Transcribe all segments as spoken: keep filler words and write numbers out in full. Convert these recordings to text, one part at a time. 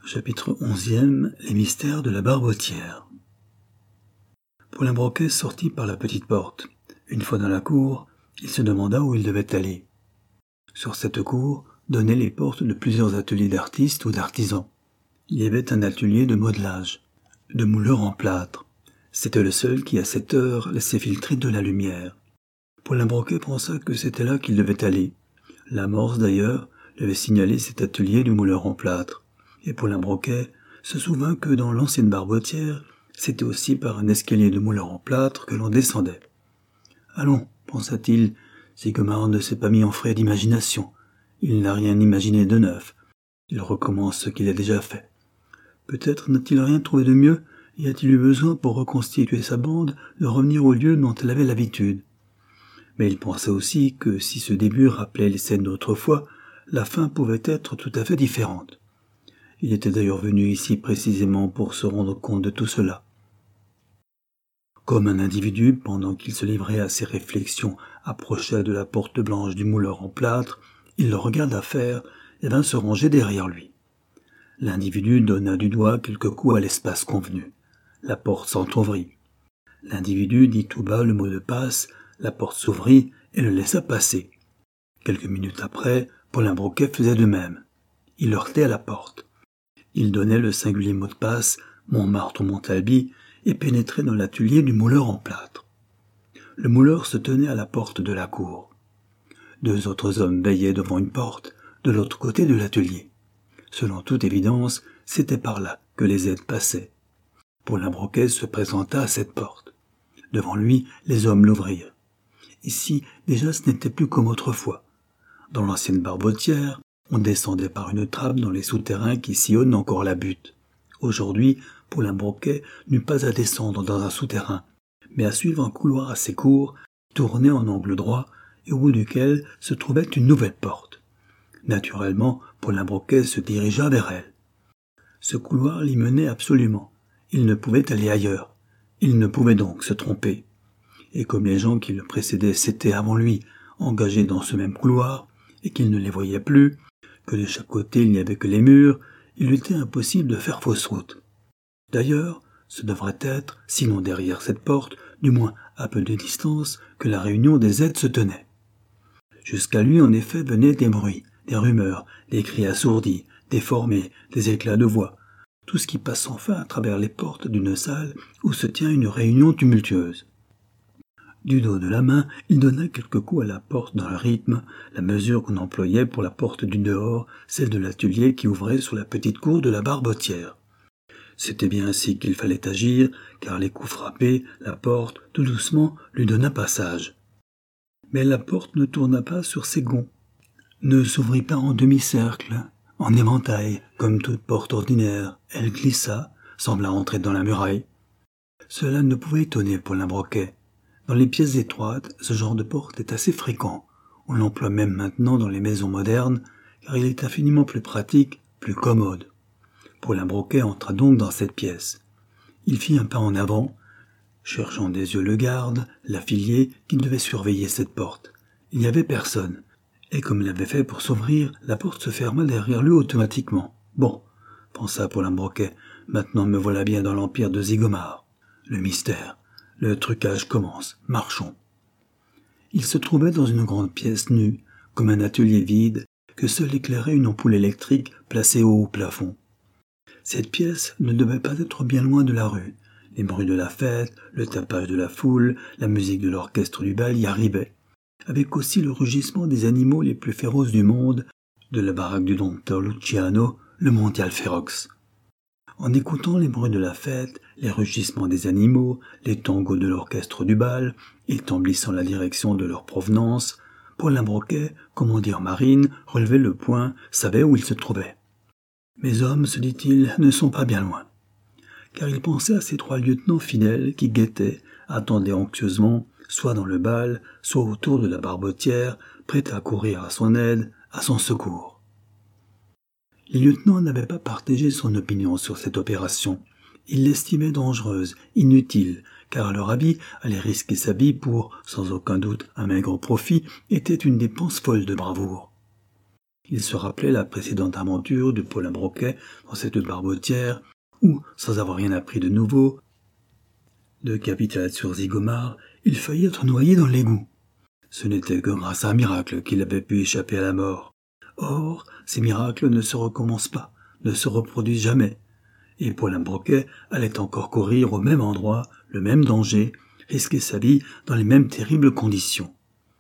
Chapitre onzième. Les mystères de la barbotière. Paulin Broquet sortit par la petite porte. Une fois dans la cour, il se demanda où il devait aller. Sur cette cour donnaient les portes de plusieurs ateliers d'artistes ou d'artisans. Il y avait un atelier de modelage, de mouleur en plâtre. C'était le seul qui, à cette heure, laissait filtrer de la lumière. Paulin Broquet pensa que c'était là qu'il devait aller. L'amorce, d'ailleurs, lui avait signalé cet atelier de mouleur en plâtre. Et Paulin Broquet se souvint que dans l'ancienne barbotière, c'était aussi par un escalier de mouleur en plâtre que l'on descendait. « Allons, pensa-t-il, Sigomar ne s'est pas mis en frais d'imagination. Il n'a rien imaginé de neuf. Il recommence ce qu'il a déjà fait. Peut-être n'a-t-il rien trouvé de mieux et a-t-il eu besoin pour reconstituer sa bande de revenir au lieu dont elle avait l'habitude. Mais il pensa aussi que si ce début rappelait les scènes d'autrefois, la fin pouvait être tout à fait différente. Il était d'ailleurs venu ici précisément pour se rendre compte de tout cela. Comme un individu, pendant qu'il se livrait à ses réflexions, approcha de la porte blanche du mouleur en plâtre, il le regarda faire et vint se ranger derrière lui. L'individu donna du doigt quelques coups à l'espace convenu. La porte s'entr'ouvrit. L'individu dit tout bas le mot de passe, la porte s'ouvrit et le laissa passer. Quelques minutes après, Paulin Broquet faisait de même. Il heurtait à la porte. Il donnait le singulier mot de passe, Montmartre ou Montalbi, et pénétrait dans l'atelier du mouleur en plâtre. Le mouleur se tenait à la porte de la cour. Deux autres hommes veillaient devant une porte, de l'autre côté de l'atelier. Selon toute évidence, c'était par là que les aides passaient. Paulin Broquet se présenta à cette porte. Devant lui, les hommes l'ouvrirent. Ici, déjà, ce n'était plus comme autrefois. Dans l'ancienne barbotière, on descendait par une trappe dans les souterrains qui sillonnent encore la butte. Aujourd'hui, Paulin Broquet n'eut pas à descendre dans un souterrain, mais à suivre un couloir assez court, tourné en angle droit, et au bout duquel se trouvait une nouvelle porte. Naturellement, Paulin Broquet se dirigea vers elle. Ce couloir l'y menait absolument. Il ne pouvait aller ailleurs. Il ne pouvait donc se tromper. Et comme les gens qui le précédaient s'étaient avant lui engagés dans ce même couloir, et qu'il ne les voyait plus, que de chaque côté il n'y avait que les murs, il lui était impossible de faire fausse route. D'ailleurs, ce devrait être, sinon derrière cette porte, du moins à peu de distance, que la réunion des aides se tenait. Jusqu'à lui, en effet, venaient des bruits, des rumeurs, des cris assourdis, déformés, des éclats de voix, tout ce qui passe enfin à travers les portes d'une salle où se tient une réunion tumultueuse. Du dos de la main, il donna quelques coups à la porte dans le rythme, la mesure qu'on employait pour la porte du dehors, celle de l'atelier qui ouvrait sur la petite cour de la barbotière. C'était bien ainsi qu'il fallait agir, car les coups frappés, la porte, tout doucement, lui donna passage. Mais la porte ne tourna pas sur ses gonds, ne s'ouvrit pas en demi-cercle, en éventail, comme toute porte ordinaire. Elle glissa, sembla entrer dans la muraille. Cela ne pouvait étonner Paulin Broquet. Dans les pièces étroites, ce genre de porte est assez fréquent. On l'emploie même maintenant dans les maisons modernes, car il est infiniment plus pratique, plus commode. Paulin Broquet entra donc dans cette pièce. Il fit un pas en avant, cherchant des yeux le garde, l'affilié, qui devait surveiller cette porte. Il n'y avait personne, et comme il avait fait pour s'ouvrir, la porte se ferma derrière lui automatiquement. Bon, pensa Paulin Broquet, maintenant me voilà bien dans l'empire de Sigomar. Le mystère. Le trucage commence. Marchons. Il se trouvait dans une grande pièce nue, comme un atelier vide, que seule éclairait une ampoule électrique placée haut au plafond. Cette pièce ne devait pas être bien loin de la rue. Les bruits de la fête, le tapage de la foule, la musique de l'orchestre du bal y arrivaient, avec aussi le rugissement des animaux les plus féroces du monde, de la baraque du docteur Luciano, le mondial férox. En écoutant les bruits de la fête, les rugissements des animaux, les tangos de l'orchestre du bal, établissant la direction de leur provenance, Paulin Broquet, commandir marine, relevait le poing, savait où il se trouvait. Mes hommes, se dit-il, ne sont pas bien loin. Car il pensait à ces trois lieutenants fidèles qui guettaient, attendaient anxieusement, soit dans le bal, soit autour de la barbotière, prêts à courir à son aide, à son secours. Les lieutenants n'avaient pas partagé son opinion sur cette opération. Ils l'estimaient dangereuse, inutile, car leur avis, aller risquer sa vie pour, sans aucun doute, un maigre profit, était une dépense folle de bravoure. Il se rappelait la précédente aventure de Paulin Broquet dans cette barbotière, où, sans avoir rien appris de nouveau, de capitaine sur Zigomar, il faillit être noyé dans l'égout. Ce n'était que grâce à un miracle qu'il avait pu échapper à la mort. Or, ces miracles ne se recommencent pas, ne se reproduisent jamais. Et Paulin Broquet allait encore courir au même endroit, le même danger, risquer sa vie dans les mêmes terribles conditions.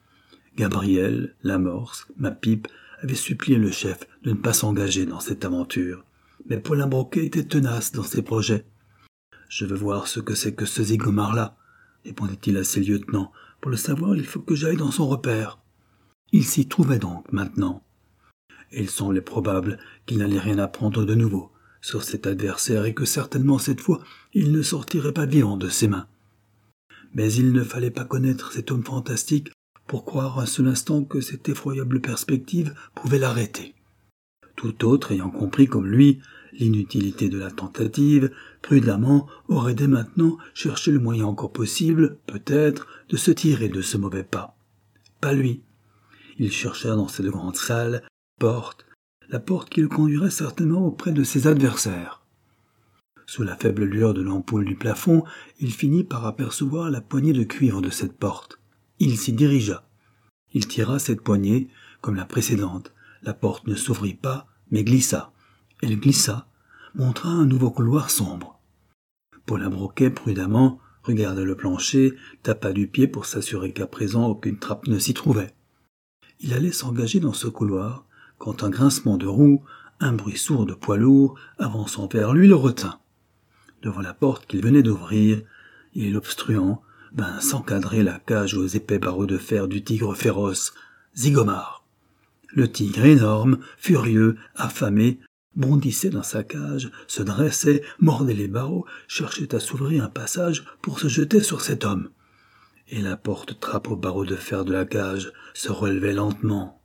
Gabriel, Lamorce, ma pipe avaient supplié le chef de ne pas s'engager dans cette aventure. Mais Paulin Broquet était tenace dans ses projets. « Je veux voir ce que c'est que ce Zigomar-là, » répondait-il à ses lieutenants. « Pour le savoir, il faut que j'aille dans son repère. » Il s'y trouvait donc maintenant. Et il semblait probable qu'il n'allait rien apprendre de nouveau sur cet adversaire et que certainement cette fois il ne sortirait pas vivant de ses mains. Mais il ne fallait pas connaître cet homme fantastique pour croire un seul instant que cette effroyable perspective pouvait l'arrêter. Tout autre ayant compris comme lui l'inutilité de la tentative, prudemment aurait dès maintenant cherché le moyen encore possible, peut-être, de se tirer de ce mauvais pas. Pas lui. Il chercha dans cette grande salle, porte, la porte qui le conduirait certainement auprès de ses adversaires. Sous la faible lueur de l'ampoule du plafond, il finit par apercevoir la poignée de cuivre de cette porte. Il s'y dirigea. Il tira cette poignée, comme la précédente. La porte ne s'ouvrit pas, mais glissa. Elle glissa, montra un nouveau couloir sombre. Paulin Broquet, prudemment, regarda le plancher, tapa du pied pour s'assurer qu'à présent aucune trappe ne s'y trouvait. Il allait s'engager dans ce couloir, quand un grincement de roues, un bruit sourd de poids lourds, avançant vers lui, le retint. Devant la porte qu'il venait d'ouvrir, et l'obstruant, vint s'encadrer la cage aux épais barreaux de fer du tigre féroce, Zigomar. Le tigre énorme, furieux, affamé, bondissait dans sa cage, se dressait, mordait les barreaux, cherchait à s'ouvrir un passage pour se jeter sur cet homme. Et la porte trappe aux barreaux de fer de la cage se relevait lentement.